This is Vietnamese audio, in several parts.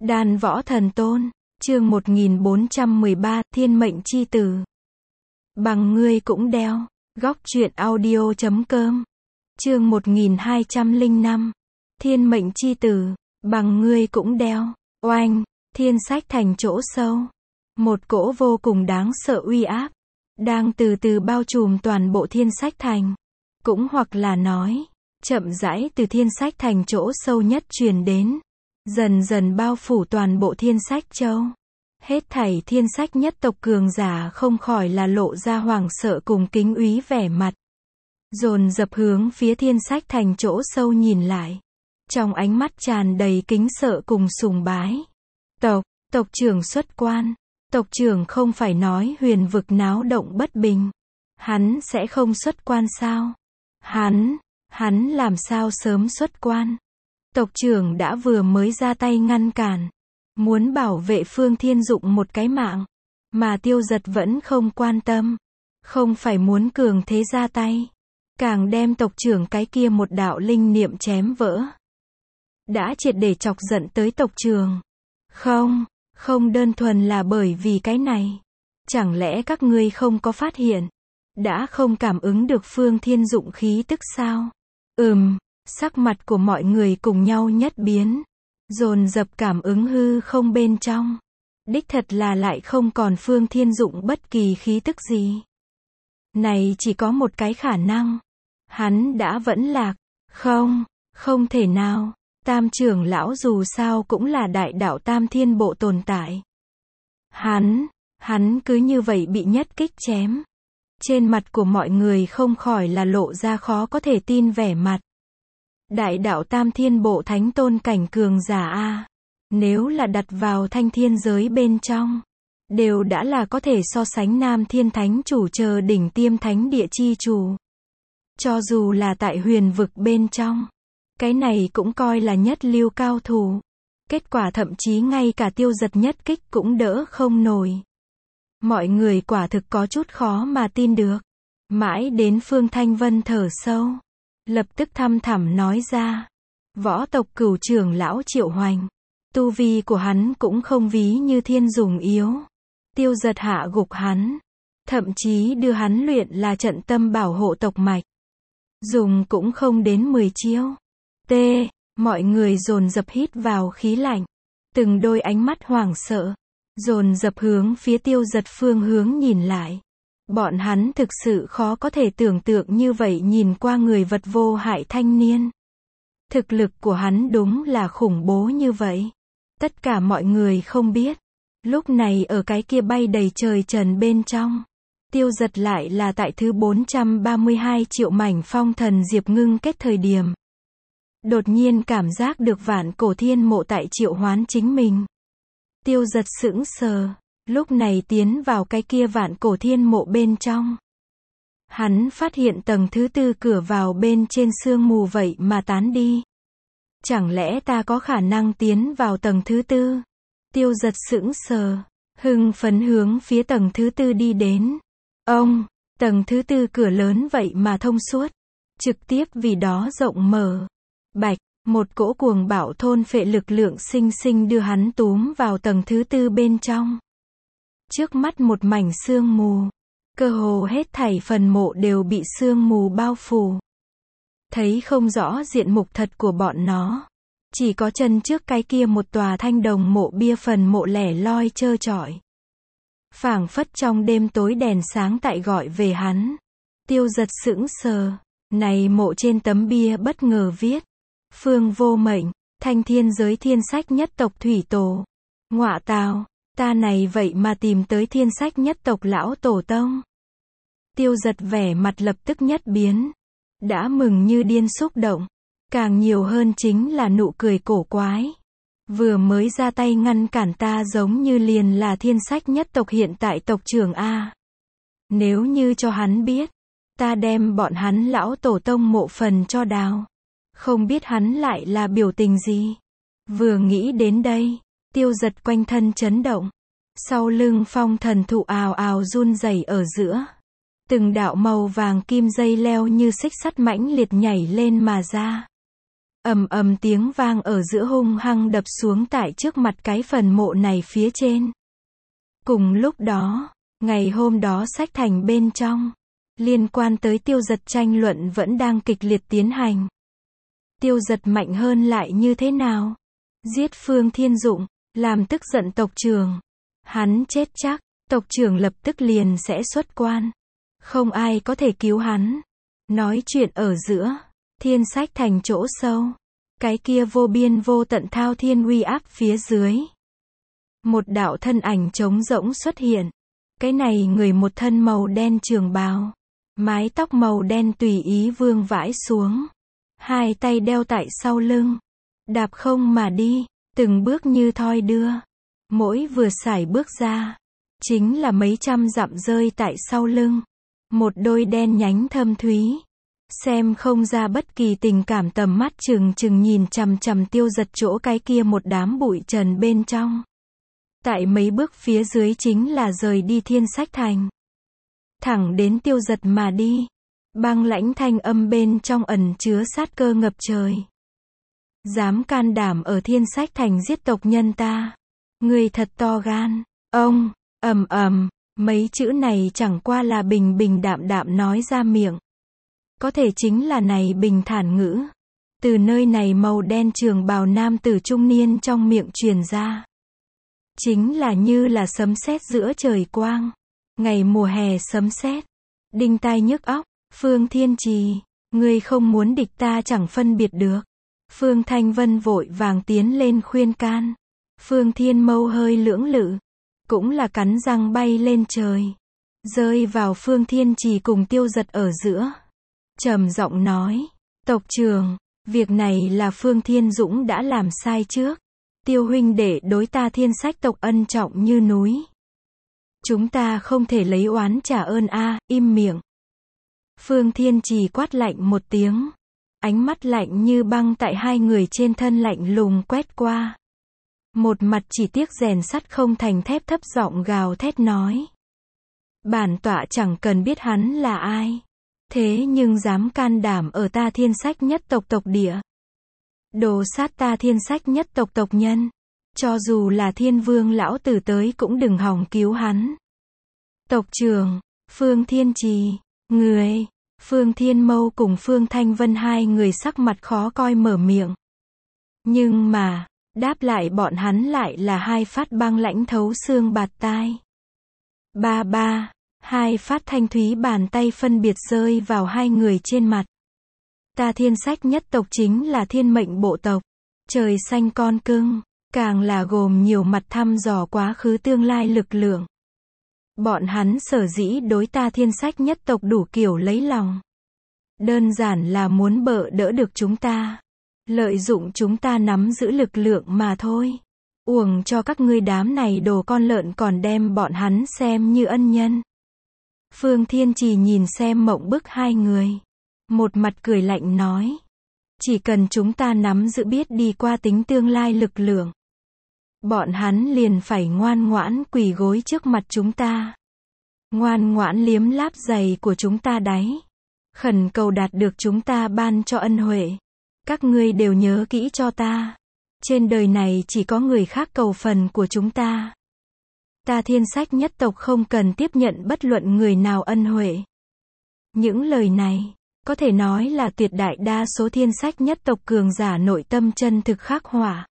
Đan Võ Thần Tôn, chương 1413, Thiên Mệnh Chi Tử. Bằng ngươi cũng đeo. Góc truyện audio.com. Chương 1205. Thiên Mệnh Chi Tử. Bằng ngươi cũng đeo. Oanh, thiên sách thành chỗ sâu. Một cỗ vô cùng đáng sợ uy áp đang từ từ bao trùm toàn bộ thiên sách thành. Cũng hoặc là nói, chậm rãi từ thiên sách thành chỗ sâu nhất truyền đến, dần dần bao phủ toàn bộ thiên sách châu. Hết thảy thiên sách nhất tộc cường giả không khỏi là lộ ra hoảng sợ cùng kính úy vẻ mặt. Dồn dập hướng phía thiên sách thành chỗ sâu nhìn lại. Trong ánh mắt tràn đầy kính sợ cùng sùng bái. Tộc trưởng xuất quan. Tộc trưởng không phải nói huyền vực náo động bất bình. Hắn sẽ không xuất quan sao? Hắn làm sao sớm xuất quan? Tộc trưởng đã vừa mới ra tay ngăn cản. Muốn bảo vệ Phương Thiên Dụng một cái mạng. Mà Tiêu Giật vẫn không quan tâm. Không phải muốn cường thế ra tay. Càng đem tộc trưởng cái kia một đạo linh niệm chém vỡ. Đã triệt để chọc giận tới tộc trưởng. Không đơn thuần là bởi vì cái này. Chẳng lẽ các ngươi không có phát hiện? Đã không cảm ứng được Phương Thiên Dụng khí tức sao? Sắc mặt của mọi người cùng nhau nhất biến. Dồn dập cảm ứng hư không bên trong. Đích thật là lại không còn Phương Thiên Dụng bất kỳ khí tức gì. Này chỉ có một cái khả năng. Hắn đã vẫn lạc. Không thể nào. Tam trưởng lão dù sao cũng là đại đạo Tam Thiên Bộ tồn tại. Hắn cứ như vậy bị nhất kích chém. Trên mặt của mọi người không khỏi là lộ ra khó có thể tin vẻ mặt. Đại đạo Tam Thiên Bộ thánh tôn cảnh cường giả a, nếu là đặt vào thanh thiên giới bên trong, đều đã là có thể so sánh Nam Thiên Thánh Chủ chờ đỉnh tiêm thánh địa chi chủ. Cho dù là tại huyền vực bên trong, cái này cũng coi là nhất lưu cao thủ. Kết quả thậm chí ngay cả Tiêu Giật nhất kích cũng đỡ không nổi. Mọi người quả thực có chút khó mà tin được. Mãi đến Phương Thanh Vân thở sâu, lập tức thăm thẳm nói ra. Võ tộc cửu trưởng lão Triệu Hoành. Tu vi của hắn cũng không ví như Thiên Dùng yếu. Tiêu Giật hạ gục hắn. Thậm chí đưa hắn luyện là trận tâm bảo hộ tộc mạch. Dùng cũng không đến 10 chiêu. Mọi người dồn dập hít vào khí lạnh. Từng đôi ánh mắt hoảng sợ. Dồn dập hướng phía Tiêu Giật phương hướng nhìn lại. Bọn hắn thực sự khó có thể tưởng tượng như vậy nhìn qua người vật vô hại thanh niên. Thực lực của hắn đúng là khủng bố như vậy. Tất cả mọi người không biết. Lúc này ở cái kia bay đầy trời trần bên trong. Tiêu Giật lại là tại thứ 432 triệu mảnh phong thần diệp ngưng kết thời điểm. Đột nhiên cảm giác được vạn cổ thiên mộ tại triệu hoán chính mình. Tiêu Giật sững sờ. Lúc này tiến vào cái kia vạn cổ thiên mộ bên trong. Hắn phát hiện tầng thứ tư cửa vào bên trên sương mù vậy mà tán đi. Chẳng lẽ ta có khả năng tiến vào tầng thứ tư? Tiêu Giật sững sờ. Hưng phấn hướng phía tầng thứ tư đi đến. Tầng thứ tư cửa lớn vậy mà thông suốt. Trực tiếp vì đó rộng mở. Bạch, một cỗ cuồng bạo thôn phệ lực lượng sinh sinh đưa hắn túm vào tầng thứ tư bên trong. Trước mắt một mảnh sương mù. Cơ hồ hết thảy phần mộ đều bị sương mù bao phủ. Thấy không rõ diện mục thật của bọn nó. Chỉ có chân trước cái kia một tòa thanh đồng mộ bia phần mộ lẻ loi trơ trọi. Phảng phất trong đêm tối đèn sáng tại gọi về hắn. Tiêu Giật sững sờ. Này mộ trên tấm bia bất ngờ viết. Phương Vô Mệnh, thanh thiên giới thiên sách nhất tộc thủy tổ. Ngọa tào, ta này vậy mà tìm tới thiên sách nhất tộc lão tổ tông. Tiêu Giật vẻ mặt lập tức nhất biến. Đã mừng như điên xúc động. Càng nhiều hơn chính là nụ cười cổ quái. Vừa mới ra tay ngăn cản ta giống như liền là thiên sách nhất tộc hiện tại tộc trưởng A. Nếu như cho hắn biết, ta đem bọn hắn lão tổ tông mộ phần cho đào. Không biết hắn lại là biểu tình gì. Vừa nghĩ đến đây, Tiêu Giật quanh thân chấn động. Sau lưng phong thần thụ ào ào run rẩy ở giữa. Từng đạo màu vàng kim dây leo như xích sắt mãnh liệt nhảy lên mà ra. ầm ầm tiếng vang ở giữa hung hăng đập xuống tại trước mặt cái phần mộ này phía trên. Cùng lúc đó, ngày hôm đó sách thành bên trong, liên quan tới Tiêu Dật tranh luận vẫn đang kịch liệt tiến hành. Tiêu Dật mạnh hơn lại như thế nào? Giết Phương Thiên Dụng, làm tức giận tộc trưởng. Hắn chết chắc, tộc trưởng lập tức liền sẽ xuất quan. Không ai có thể cứu hắn. Nói chuyện ở giữa, thiên sách thành chỗ sâu. Cái kia vô biên vô tận thao thiên uy áp phía dưới. Một đạo thân ảnh trống rỗng xuất hiện. Cái này người một thân màu đen trường bào. Mái tóc màu đen tùy ý vương vãi xuống. Hai tay đeo tại sau lưng. Đạp không mà đi, từng bước như thoi đưa. Mỗi vừa sải bước ra, chính là mấy trăm dặm rơi tại sau lưng. Một đôi đen nhánh thâm thúy. Xem không ra bất kỳ tình cảm, tầm mắt trừng trừng nhìn chằm chằm Tiêu Dật chỗ cái kia một đám bụi trần bên trong. Tại mấy bước phía dưới chính là rời đi thiên sách thành. Thẳng đến Tiêu Dật mà đi. Băng lãnh thanh âm bên trong ẩn chứa sát cơ ngập trời. Dám can đảm ở thiên sách thành giết tộc nhân ta. Người thật to gan. Ông, ầm ầm, mấy chữ này chẳng qua là bình bình đạm đạm nói ra miệng. Có thể chính là này bình thản ngữ. Từ nơi này màu đen trường bào nam tử trung niên trong miệng truyền ra. Chính là như là sấm sét giữa trời quang. Ngày mùa hè sấm sét. Đinh tai nhức óc. Phương Thiên Trì, ngươi không muốn địch ta chẳng phân biệt được. Phương Thanh Vân vội vàng tiến lên khuyên can. Phương Thiên Mâu hơi lưỡng lự. Cũng là cắn răng bay lên trời. Rơi vào Phương Thiên Trì cùng Tiêu Dật ở giữa. Trầm giọng nói. Tộc trưởng, việc này là Phương Thiên Dũng đã làm sai trước. Tiêu huynh đệ đối ta thiên sách tộc ân trọng như núi. Chúng ta không thể lấy oán trả ơn a, im miệng. Phương Thiên Trì quát lạnh một tiếng. Ánh mắt lạnh như băng tại hai người trên thân lạnh lùng quét qua. Một mặt chỉ tiếc rèn sắt không thành thép, thấp giọng gào thét nói. Bản tọa chẳng cần biết hắn là ai. Thế nhưng dám can đảm ở ta thiên sách nhất tộc tộc địa. Đồ sát ta thiên sách nhất tộc tộc nhân. Cho dù là Thiên Vương lão tử tới cũng đừng hòng cứu hắn. Tộc trưởng, Phương Thiên Trì, người. Phương Thiên Mâu cùng Phương Thanh Vân hai người sắc mặt khó coi mở miệng. Nhưng mà, đáp lại bọn hắn lại là hai phát băng lãnh thấu xương bạt tai. Ba ba, hai phát thanh thúy bàn tay phân biệt rơi vào hai người trên mặt. Ta thiên sách nhất tộc chính là thiên mệnh bộ tộc. Trời xanh con cưng, càng là gồm nhiều mặt thăm dò quá khứ tương lai lực lượng. Bọn hắn sở dĩ đối ta thiên sách nhất tộc đủ kiểu lấy lòng. Đơn giản là muốn bợ đỡ được chúng ta. Lợi dụng chúng ta nắm giữ lực lượng mà thôi. Uổng cho các ngươi đám này đồ con lợn còn đem bọn hắn xem như ân nhân. Phương Thiên Trì nhìn xem mộng bức hai người. Một mặt cười lạnh nói. Chỉ cần chúng ta nắm giữ biết đi qua tính tương lai lực lượng. Bọn hắn liền phải ngoan ngoãn quỳ gối trước mặt chúng ta. Ngoan ngoãn liếm láp giày của chúng ta đáy. Khẩn cầu đạt được chúng ta ban cho ân huệ. Các ngươi đều nhớ kỹ cho ta. Trên đời này chỉ có người khác cầu phần của chúng ta. Ta thiên sách nhất tộc không cần tiếp nhận bất luận người nào ân huệ. Những lời này, có thể nói là tuyệt đại đa số thiên sách nhất tộc cường giả nội tâm chân thực khắc họa.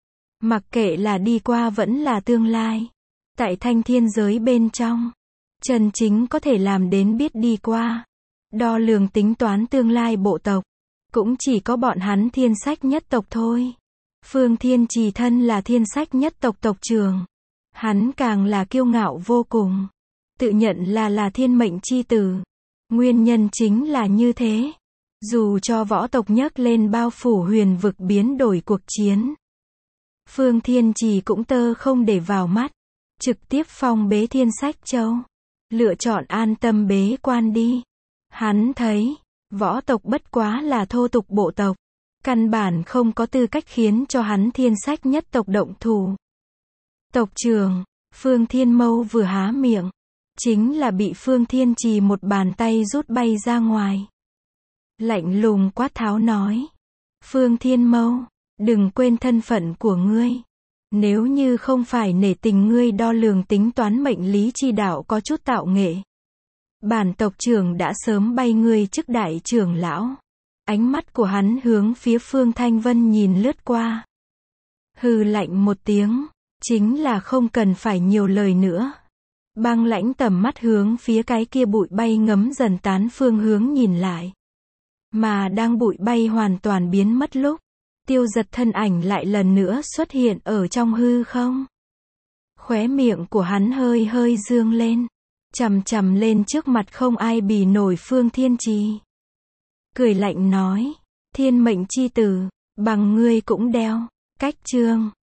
Mặc kệ là đi qua vẫn là tương lai. Tại thanh thiên giới bên trong, chân chính có thể làm đến biết đi qua. Đo lường tính toán tương lai bộ tộc. Cũng chỉ có bọn hắn thiên sách nhất tộc thôi. Phương Thiên Trì thân là thiên sách nhất tộc tộc trưởng. Hắn càng là kiêu ngạo vô cùng. Tự nhận là thiên mệnh chi tử. Nguyên nhân chính là như thế. Dù cho võ tộc nhấc lên bao phủ huyền vực biến đổi cuộc chiến. Phương Thiên Trì cũng tơ không để vào mắt. Trực tiếp phong bế thiên sách châu. Lựa chọn an tâm bế quan đi. Hắn thấy, võ tộc bất quá là thô tục bộ tộc. Căn bản không có tư cách khiến cho hắn thiên sách nhất tộc động thủ. Tộc trưởng, Phương Thiên Mâu vừa há miệng. Chính là bị Phương Thiên Trì một bàn tay rút bay ra ngoài. Lạnh lùng quát tháo nói. Phương Thiên Mâu, đừng quên thân phận của ngươi. Nếu như không phải nể tình ngươi đo lường tính toán mệnh lý chi đạo có chút tạo nghệ, bản tộc trưởng đã sớm bay ngươi chức đại trưởng lão. Ánh mắt của hắn hướng phía Phương Thanh Vân nhìn lướt qua. Hừ lạnh một tiếng, chính là không cần phải nhiều lời nữa. Băng lãnh tầm mắt hướng phía cái kia bụi bay ngấm dần tán phương hướng nhìn lại. Mà đang bụi bay hoàn toàn biến mất lúc, Tiêu Giật thân ảnh lại lần nữa xuất hiện ở trong hư không. Khóe miệng của hắn hơi hơi dương lên, chằm chằm lên trước mặt không ai bì nổi Phương Thiên Trì. Cười lạnh nói, thiên mệnh chi tử, bằng ngươi cũng đeo. Cách chương